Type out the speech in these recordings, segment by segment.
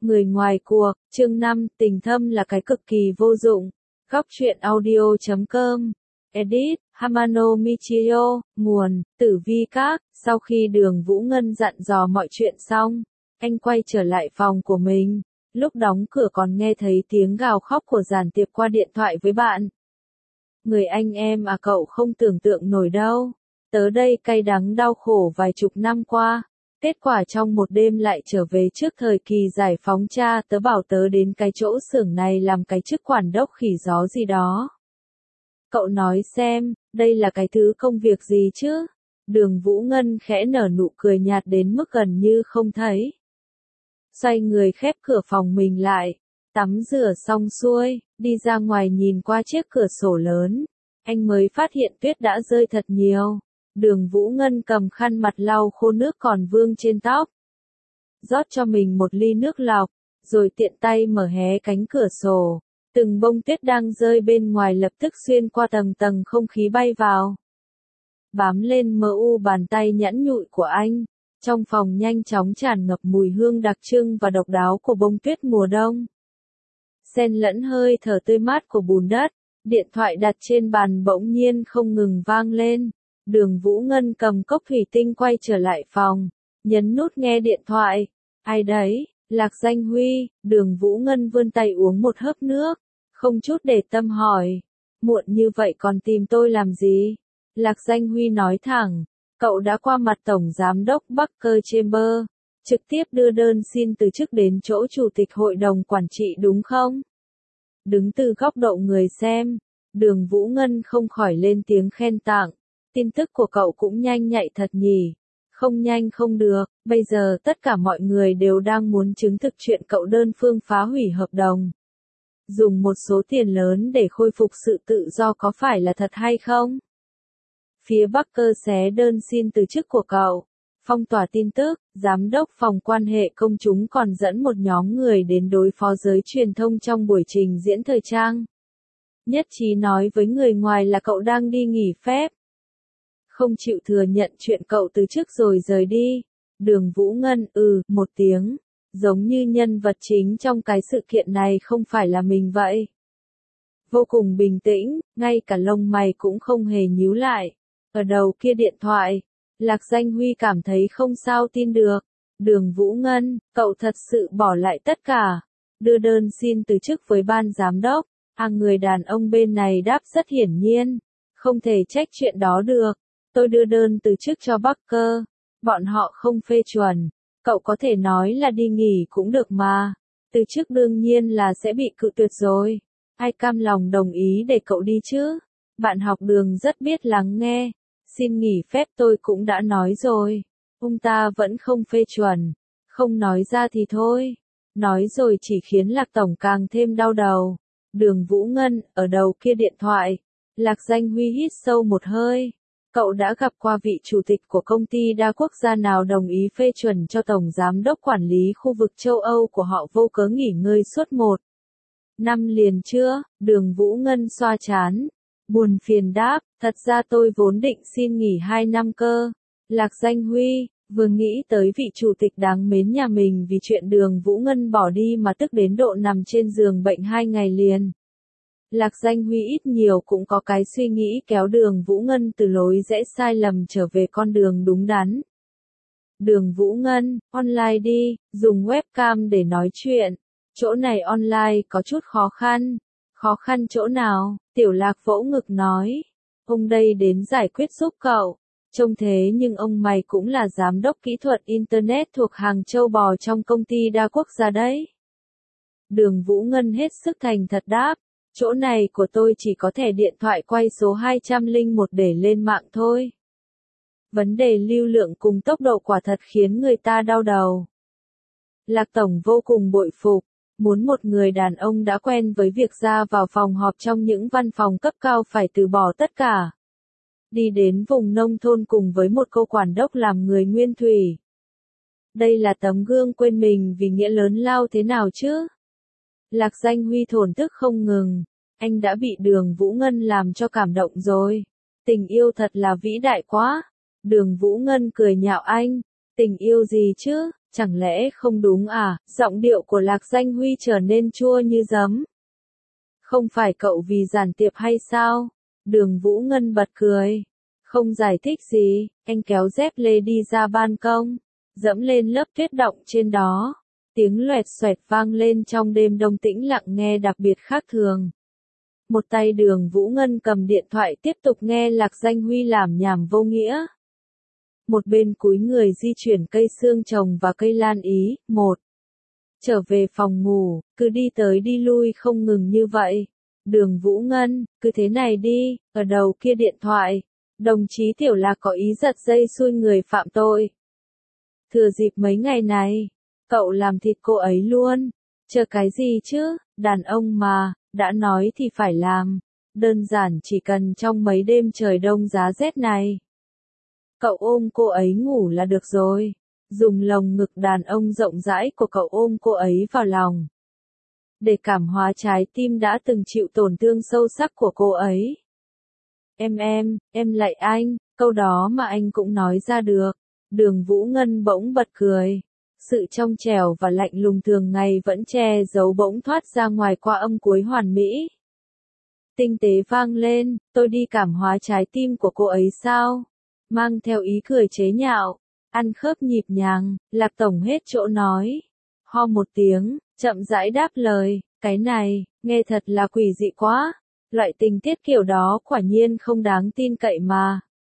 Người ngoài cuộc, chương 5, tình thâm là cái cực kỳ vô dụng. Góc truyện audio.com. Edit, Hamano Michio, nguồn, Tử Vi Các. Sau khi Đường Vũ Ngân dặn dò mọi chuyện xong, anh quay trở lại phòng của mình. Lúc đóng cửa còn nghe thấy tiếng gào khóc của Giản Tiệp qua điện thoại với bạn. Người anh em à, cậu không tưởng tượng nổi đâu. Tớ đây cay đắng đau khổ vài chục năm qua. Kết quả trong một đêm lại trở về trước thời kỳ giải phóng, cha tớ bảo tớ đến cái chỗ xưởng này làm cái chức quản đốc khỉ gió gì đó. Cậu nói xem, đây là cái thứ công việc gì chứ? Đường Vũ Ngân khẽ nở nụ cười nhạt đến mức gần như không thấy. Xoay người khép cửa phòng mình lại, tắm rửa xong xuôi, đi ra ngoài nhìn qua chiếc cửa sổ lớn. Anh mới phát hiện tuyết đã rơi thật nhiều. Đường Vũ Ngân cầm khăn mặt lau khô nước còn vương trên tóc. Rót cho mình một ly nước lọc, rồi tiện tay mở hé cánh cửa sổ. Từng bông tuyết đang rơi bên ngoài lập tức xuyên qua tầng tầng không khí bay vào. Bám lên mờ u bàn tay nhẵn nhụi của anh. Trong phòng nhanh chóng tràn ngập mùi hương đặc trưng và độc đáo của bông tuyết mùa đông. Xen lẫn hơi thở tươi mát của bùn đất. Điện thoại đặt trên bàn bỗng nhiên không ngừng vang lên. Đường Vũ Ngân cầm cốc thủy tinh quay trở lại phòng, nhấn nút nghe điện thoại. Ai đấy? Lạc Danh Huy. Đường Vũ Ngân vươn tay uống một hớp nước, không chút để tâm hỏi. Muộn như vậy còn tìm tôi làm gì? Lạc Danh Huy nói thẳng, cậu đã qua mặt Tổng Giám đốc Barker Chamber, trực tiếp đưa đơn xin từ chức đến chỗ Chủ tịch Hội đồng Quản trị đúng không? Đứng từ góc độ người xem, Đường Vũ Ngân không khỏi lên tiếng khen tặng. Tin tức của cậu cũng nhanh nhạy thật nhỉ. Không nhanh không được, bây giờ tất cả mọi người đều đang muốn chứng thực chuyện cậu đơn phương phá hủy hợp đồng. Dùng một số tiền lớn để khôi phục sự tự do có phải là thật hay không? Phía Barker xé đơn xin từ chức của cậu, phong tỏa tin tức, giám đốc phòng quan hệ công chúng còn dẫn một nhóm người đến đối phó giới truyền thông trong buổi trình diễn thời trang. Nhất trí nói với người ngoài là cậu đang đi nghỉ phép. Không chịu thừa nhận chuyện cậu từ chức rồi rời đi. Đường Vũ Ngân một tiếng, giống như nhân vật chính trong cái sự kiện này không phải là mình vậy. Vô cùng bình tĩnh, ngay cả lông mày cũng không hề nhíu lại. Ở đầu kia điện thoại, Lạc Danh Huy cảm thấy không sao tin được. Đường Vũ Ngân, cậu thật sự bỏ lại tất cả, đưa đơn xin từ chức với ban giám đốc. Người đàn ông bên này đáp rất hiển nhiên, không thể trách chuyện đó được. Tôi đưa đơn từ chức cho Barker, bọn họ không phê chuẩn, cậu có thể nói là đi nghỉ cũng được mà, từ chức đương nhiên là sẽ bị cự tuyệt rồi, ai cam lòng đồng ý để cậu đi chứ, bạn học Đường rất biết lắng nghe, xin nghỉ phép tôi cũng đã nói rồi, ông ta vẫn không phê chuẩn, không nói ra thì thôi, nói rồi chỉ khiến Lạc Tổng càng thêm đau đầu. Đường Vũ Ngân, ở đầu kia điện thoại, Lạc Danh Huy hít sâu một hơi. Cậu đã gặp qua vị chủ tịch của công ty đa quốc gia nào đồng ý phê chuẩn cho Tổng Giám đốc quản lý khu vực châu Âu của họ vô cớ nghỉ ngơi suốt 1 năm liền chưa? Đường Vũ Ngân xoa trán, buồn phiền đáp, thật ra tôi vốn định xin nghỉ 2 năm cơ. Lạc Danh Huy, vừa nghĩ tới vị chủ tịch đáng mến nhà mình vì chuyện Đường Vũ Ngân bỏ đi mà tức đến độ nằm trên giường bệnh 2 ngày liền. Lạc Danh Huy ít nhiều cũng có cái suy nghĩ kéo Đường Vũ Ngân từ lối rẽ sai lầm trở về con đường đúng đắn. Đường Vũ Ngân, online đi, dùng webcam để nói chuyện. Chỗ này online có chút khó khăn. Khó khăn chỗ nào? Tiểu Lạc vỗ ngực nói. Ông đây đến giải quyết giúp cậu. Trông thế nhưng ông mày cũng là giám đốc kỹ thuật Internet thuộc hàng châu bò trong công ty đa quốc gia đấy. Đường Vũ Ngân hết sức thành thật đáp. Chỗ này của tôi chỉ có thẻ điện thoại quay số 201 để lên mạng thôi. Vấn đề lưu lượng cùng tốc độ quả thật khiến người ta đau đầu. Lạc Tổng vô cùng bội phục, muốn một người đàn ông đã quen với việc ra vào phòng họp trong những văn phòng cấp cao phải từ bỏ tất cả. Đi đến vùng nông thôn cùng với một cô quản đốc làm người nguyên thủy. Đây là tấm gương quên mình vì nghĩa lớn lao thế nào chứ? Lạc Danh Huy thổn thức không ngừng, anh đã bị Đường Vũ Ngân làm cho cảm động rồi. Tình yêu thật là vĩ đại quá. Đường Vũ Ngân cười nhạo anh, Tình yêu gì chứ, chẳng lẽ không đúng à? Giọng điệu của Lạc Danh Huy trở nên chua như giấm. Không phải cậu vì giản tiệp hay sao? Đường Vũ Ngân bật cười. Không giải thích gì, anh kéo dép lê đi ra ban công, dẫm lên lớp tuyết động trên đó. Tiếng loẹt xoẹt vang lên trong đêm đông tĩnh lặng nghe đặc biệt khác thường. Một tay Đường Vũ Ngân cầm điện thoại tiếp tục nghe Lạc Danh Huy lảm nhảm vô nghĩa. Một bên cúi người di chuyển cây xương trồng và cây lan ý. Một, trở về phòng ngủ, cứ đi tới đi lui không ngừng như vậy. Đường Vũ Ngân, cứ thế này đi. Ở đầu kia điện thoại, đồng chí Tiểu Lạc có ý giật dây xui người phạm tội. Thừa dịp mấy ngày này, cậu làm thịt cô ấy luôn. Chờ cái gì chứ, đàn ông mà, đã nói thì phải làm. Đơn giản chỉ cần trong mấy đêm trời đông giá rét này, cậu ôm cô ấy ngủ là được rồi. Dùng lồng ngực đàn ông rộng rãi của cậu ôm cô ấy vào lòng, để cảm hóa trái tim đã từng chịu tổn thương sâu sắc của cô ấy. Em lạy anh, câu đó mà anh cũng nói ra được. Đường Vũ Ngân bỗng bật cười. Sự trong trẻo và lạnh lùng thường ngày vẫn che giấu bỗng thoát ra ngoài qua âm cuối hoàn mỹ. Tinh tế vang lên, tôi đi cảm hóa trái tim của cô ấy sao? Mang theo ý cười chế nhạo, ăn khớp nhịp nhàng, Lạc Tổng hết chỗ nói. Ho một tiếng, chậm rãi đáp lời, cái này, nghe thật là quỷ dị quá. Loại tình tiết kiểu đó quả nhiên không đáng tin cậy mà.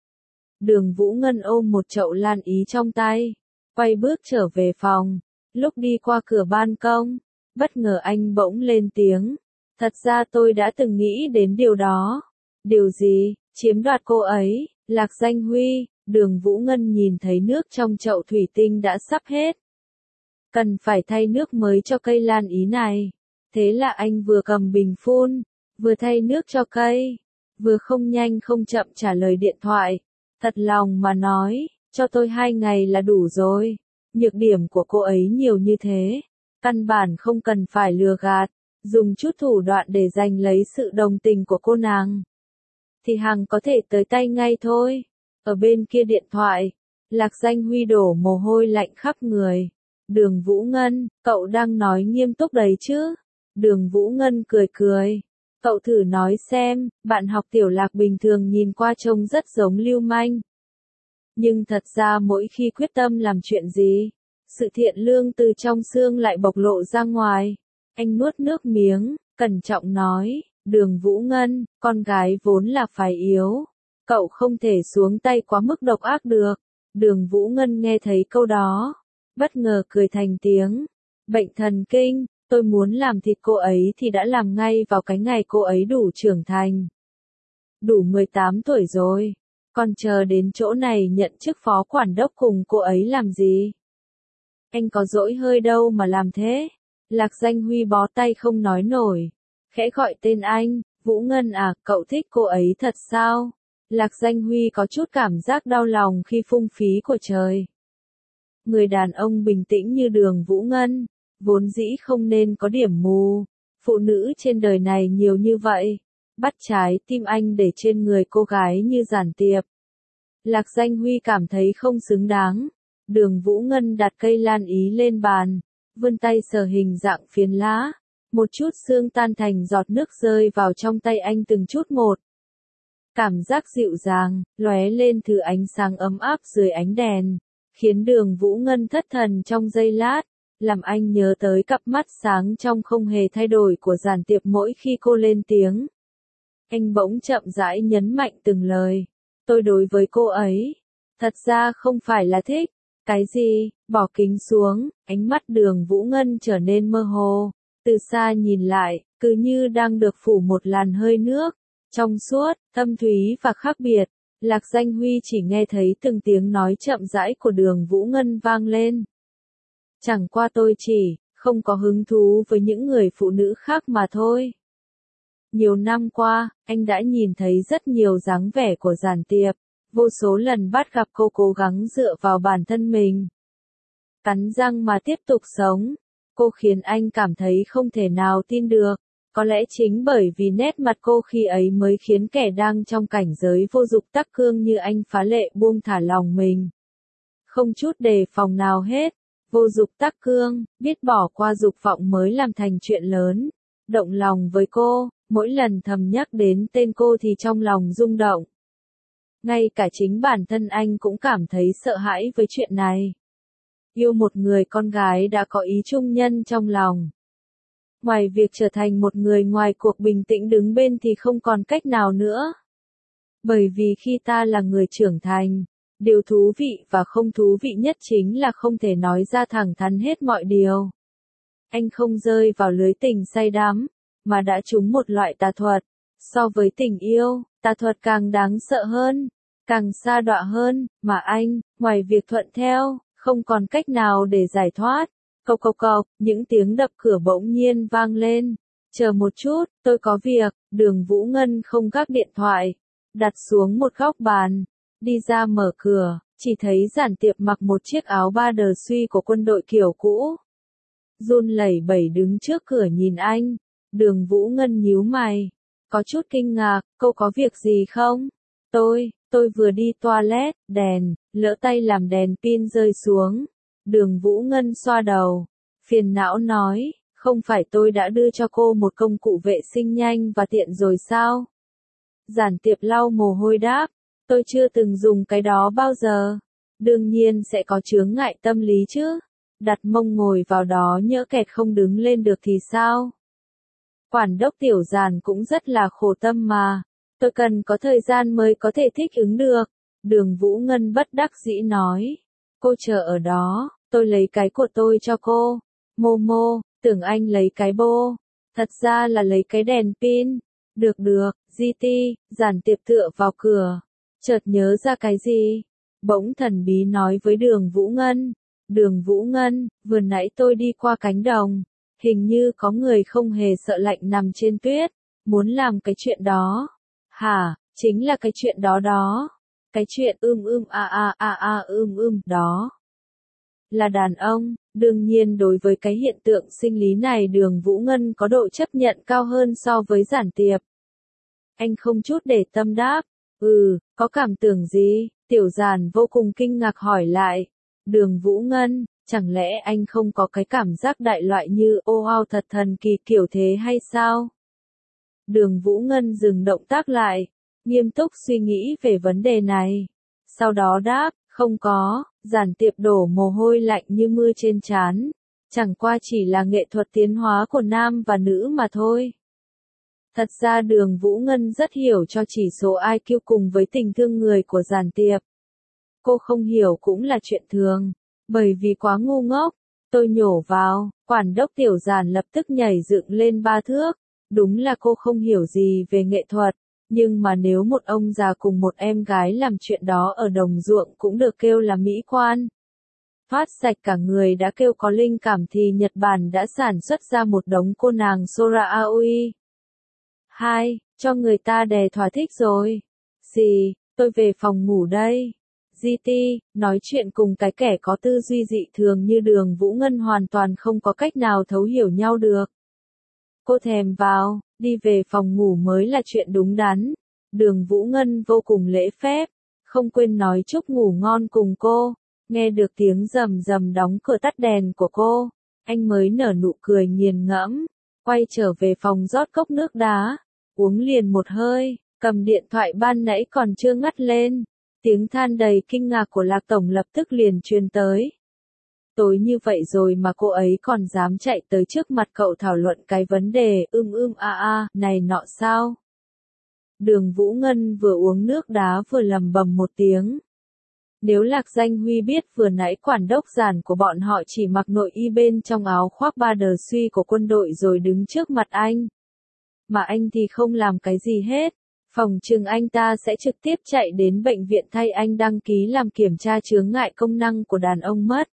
Đường Vũ Ngân ôm một chậu lan ý trong tay, quay bước trở về phòng. Lúc đi qua cửa ban công, bất ngờ anh bỗng lên tiếng. Thật ra tôi đã từng nghĩ đến điều đó. Điều gì? Chiếm đoạt cô ấy. Lạc Danh Huy. Đường Vũ Ngân nhìn thấy nước trong chậu thủy tinh đã sắp hết. Cần phải thay nước mới cho cây lan ý này. Thế là anh vừa cầm bình phun, vừa thay nước cho cây, vừa không nhanh không chậm trả lời điện thoại. Thật lòng mà nói, cho tôi 2 ngày là đủ rồi. Nhược điểm của cô ấy nhiều như thế, căn bản không cần phải lừa gạt, dùng chút thủ đoạn để giành lấy sự đồng tình của cô nàng, thì hàng có thể tới tay ngay thôi. Ở bên kia điện thoại, Lạc Danh Huy đổ mồ hôi lạnh khắp người. Đường Vũ Ngân, cậu đang nói nghiêm túc đấy chứ? Đường Vũ Ngân cười cười. Cậu thử nói xem, bạn học Tiểu Lạc bình thường nhìn qua trông rất giống lưu manh. Nhưng thật ra mỗi khi quyết tâm làm chuyện gì, sự thiện lương từ trong xương lại bộc lộ ra ngoài. Anh nuốt nước miếng, cẩn trọng nói, Đường Vũ Ngân, con gái vốn là phải yếu. Cậu không thể xuống tay quá mức độc ác được. Đường Vũ Ngân nghe thấy câu đó, bất ngờ cười thành tiếng. Bệnh thần kinh, tôi muốn làm thịt cô ấy thì đã làm ngay vào cái ngày cô ấy đủ trưởng thành. Đủ 18 tuổi rồi, còn chờ đến chỗ này nhận chức phó quản đốc cùng cô ấy làm gì? Anh có dỗi hơi đâu mà làm thế. Lạc Danh Huy bó tay không nói nổi, khẽ gọi tên anh. Vũ Ngân à, cậu thích cô ấy thật sao? Lạc Danh Huy có chút cảm giác đau lòng khi phung phí của trời. Người đàn ông bình tĩnh như Đường Vũ Ngân, vốn dĩ không nên có điểm mù. Phụ nữ trên đời này nhiều như vậy, bắt trái tim anh để trên người cô gái như giản tiệp. Lạc Danh Huy cảm thấy không xứng đáng. Đường Vũ Ngân đặt cây lan ý lên bàn, vươn tay sờ hình dạng phiến lá. Một chút xương tan thành giọt nước rơi vào trong tay anh từng chút một. Cảm giác dịu dàng, lóe lên thứ ánh sáng ấm áp dưới ánh đèn, khiến Đường Vũ Ngân thất thần trong giây lát, làm anh nhớ tới cặp mắt sáng trong không hề thay đổi của giản tiệp mỗi khi cô lên tiếng. Anh bỗng chậm rãi nhấn mạnh từng lời. Tôi đối với cô ấy, thật ra không phải là thích. Cái gì? Bỏ kính xuống, ánh mắt Đường Vũ Ngân trở nên mơ hồ. Từ xa nhìn lại, cứ như đang được phủ một làn hơi nước, trong suốt, thâm thúy và khác biệt. Lạc Danh Huy chỉ nghe thấy từng tiếng nói chậm rãi của Đường Vũ Ngân vang lên. Chẳng qua tôi chỉ không có hứng thú với những người phụ nữ khác mà thôi. Nhiều năm qua, anh đã nhìn thấy rất nhiều dáng vẻ của giản tiệp, vô số lần bắt gặp cô cố gắng dựa vào bản thân mình, cắn răng mà tiếp tục sống. Cô khiến anh cảm thấy không thể nào tin được. Có lẽ chính bởi vì nét mặt cô khi ấy mới khiến kẻ đang trong cảnh giới vô dục tắc cương như anh phá lệ buông thả lòng mình. không chút đề phòng nào hết. Vô dục tắc cương, biết bỏ qua dục vọng mới làm thành chuyện lớn. Động lòng với cô, mỗi lần thầm nhắc đến tên cô thì trong lòng rung động. Ngay cả chính bản thân anh cũng cảm thấy sợ hãi với chuyện này. Yêu một người con gái đã có ý chung nhân trong lòng. Ngoài việc trở thành một người ngoài cuộc bình tĩnh đứng bên thì không còn cách nào nữa. Bởi vì khi ta là người trưởng thành, điều thú vị và không thú vị nhất chính là không thể nói ra thẳng thắn hết mọi điều. Anh không rơi vào lưới tình say đắm, mà đã trúng một loại tà thuật. So với tình yêu, tà thuật càng đáng sợ hơn, càng sa đọa hơn, mà anh, ngoài việc thuận theo, không còn cách nào để giải thoát. Cộc cộc cộc, những tiếng đập cửa bỗng nhiên vang lên. Chờ một chút, tôi có việc. Đường Vũ Ngân không gác điện thoại, đặt xuống một góc bàn, đi ra mở cửa, chỉ thấy Giản Tiệp mặc một chiếc áo ba đờ suy của quân đội kiểu cũ. Run lẩy bẩy đứng trước cửa nhìn anh. Đường Vũ Ngân nhíu mày, có chút kinh ngạc, cô có việc gì không? Tôi vừa đi toilet, lỡ tay làm đèn pin rơi xuống. Đường Vũ Ngân xoa đầu, phiền não nói, không phải tôi đã đưa cho cô một công cụ vệ sinh nhanh và tiện rồi sao? Giản Tiệp lau mồ hôi đáp, tôi chưa từng dùng cái đó bao giờ. Đương nhiên sẽ có chướng ngại tâm lý chứ. Đặt mông ngồi vào đó nhỡ kẹt không đứng lên được thì sao? Quản đốc Tiểu Giản cũng rất là khổ tâm mà. Tôi cần có thời gian mới có thể thích ứng được. Đường Vũ Ngân bất đắc dĩ nói. Cô chờ ở đó, tôi lấy cái của tôi cho cô. Momo, tưởng anh lấy cái bô. Thật ra là lấy cái đèn pin. Được, GT, Giản Tiệp tựa vào cửa. Chợt nhớ ra cái gì? Bỗng thần bí nói với Đường Vũ Ngân. Đường Vũ Ngân, vừa nãy tôi đi qua cánh đồng. Hình như có người không hề sợ lạnh nằm trên tuyết. Muốn làm cái chuyện đó. Hả, chính là cái chuyện đó. Cái chuyện đó. Là đàn ông, đương nhiên đối với cái hiện tượng sinh lý này Đường Vũ Ngân có độ chấp nhận cao hơn so với Giản Tiệp. Anh không chút để tâm đáp, có cảm tưởng gì? Tiểu Giản vô cùng kinh ngạc hỏi lại. Đường Vũ Ngân, chẳng lẽ anh không có cái cảm giác đại loại như ô wow thật thần kỳ kiểu thế hay sao? Đường Vũ Ngân dừng động tác lại, nghiêm túc suy nghĩ về vấn đề này. Sau đó đáp, không có. Giản Tiệp đổ mồ hôi lạnh như mưa trên trán. Chẳng qua chỉ là nghệ thuật tiến hóa của nam và nữ mà thôi. Thật ra Đường Vũ Ngân rất hiểu cho chỉ số IQ cùng với tình thương người của Giản Tiệp. Cô không hiểu cũng là chuyện thường, bởi vì quá ngu ngốc. Tôi nhổ vào, quản đốc Tiểu Giản lập tức nhảy dựng lên 3 thước. Đúng là cô không hiểu gì về nghệ thuật, nhưng mà nếu một ông già cùng một em gái làm chuyện đó ở đồng ruộng cũng được kêu là mỹ quan. Phát sạch cả người đã kêu có linh cảm thì Nhật Bản đã sản xuất ra một đống cô nàng Sora Aoi. 2. Cho người ta đè thỏa thích rồi. Gì, tôi về phòng ngủ đây. GT, nói chuyện cùng cái kẻ có tư duy dị thường như Đường Vũ Ngân hoàn toàn không có cách nào thấu hiểu nhau được. Cô thèm vào, đi về phòng ngủ mới là chuyện đúng đắn. Đường Vũ Ngân vô cùng lễ phép, không quên nói chúc ngủ ngon cùng cô. Nghe được tiếng rầm rầm đóng cửa tắt đèn của cô, anh mới nở nụ cười nghiền ngẫm, quay trở về phòng rót cốc nước đá, uống liền một hơi, cầm điện thoại ban nãy còn chưa ngắt lên. Tiếng than đầy kinh ngạc của Lạc Tổng lập tức liền truyền tới. Tối như vậy rồi mà cô ấy còn dám chạy tới trước mặt cậu thảo luận cái vấn đề này nọ sao? Đường Vũ Ngân vừa uống nước đá vừa lầm bầm một tiếng. Nếu Lạc Danh Huy biết vừa nãy quản đốc Giản của bọn họ chỉ mặc nội y bên trong áo khoác ba đờ suy của quân đội rồi đứng trước mặt anh, mà anh thì không làm cái gì hết, phòng chừng anh ta sẽ trực tiếp chạy đến bệnh viện thay anh đăng ký làm kiểm tra chướng ngại công năng của đàn ông mất.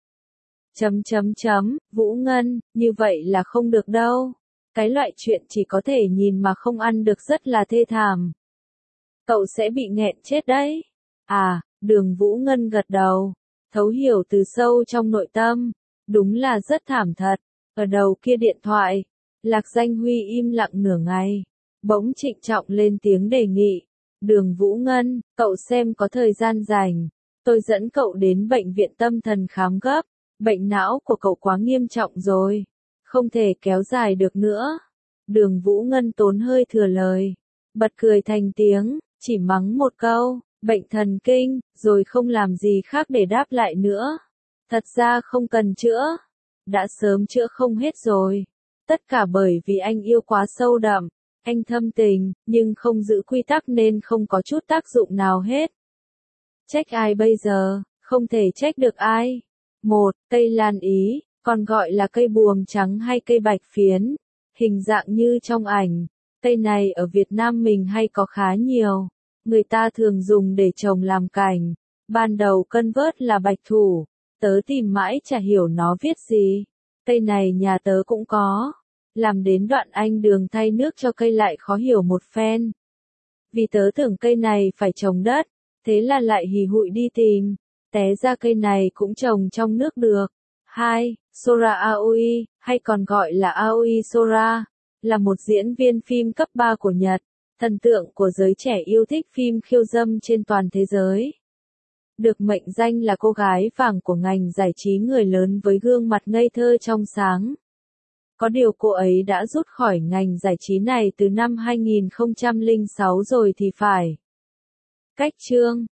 Vũ Ngân, như vậy là không được đâu. Cái loại chuyện chỉ có thể nhìn mà không ăn được rất là thê thảm. Cậu sẽ bị nghẹn chết đấy. À, Đường Vũ Ngân gật đầu, thấu hiểu từ sâu trong nội tâm. Đúng là rất thảm thật. Ở đầu kia điện thoại, Lạc Danh Huy im lặng nửa ngày. Bỗng trịnh trọng lên tiếng đề nghị. Đường Vũ Ngân, cậu xem có thời gian rảnh, Tôi dẫn cậu đến bệnh viện tâm thần khám gấp. Bệnh não của cậu quá nghiêm trọng rồi. Không thể kéo dài được nữa. Đường Vũ Ngân tốn hơi thừa lời. Bật cười thành tiếng, chỉ mắng một câu, bệnh thần kinh, rồi không làm gì khác để đáp lại nữa. Thật ra không cần chữa. Đã sớm chữa không hết rồi. Tất cả bởi vì anh yêu quá sâu đậm. Anh thâm tình, nhưng không giữ quy tắc nên không có chút tác dụng nào hết. Trách ai bây giờ, không thể trách được ai. Một, cây lan ý, còn gọi là cây buồm trắng hay cây bạch phiến. Hình dạng như trong ảnh. Cây này ở Việt Nam mình hay có khá nhiều. Người ta thường dùng để trồng làm cảnh. Ban đầu cân vớt là bạch thủ. Tớ tìm mãi chả hiểu nó viết gì. Cây này nhà tớ cũng có. Làm đến đoạn anh Đường thay nước cho cây lại khó hiểu một phen. Vì tớ tưởng cây này phải trồng đất. Thế là lại hì hụi đi tìm. Té ra cây này cũng trồng trong nước được. 2. Sora Aoi, hay còn gọi là Aoi Sora, là một diễn viên phim cấp 3 của Nhật, thần tượng của giới trẻ yêu thích phim khiêu dâm trên toàn thế giới. Được mệnh danh là cô gái vàng của ngành giải trí người lớn với gương mặt ngây thơ trong sáng. Có điều cô ấy đã rút khỏi ngành giải trí này từ năm 2006 rồi thì phải. Cách chương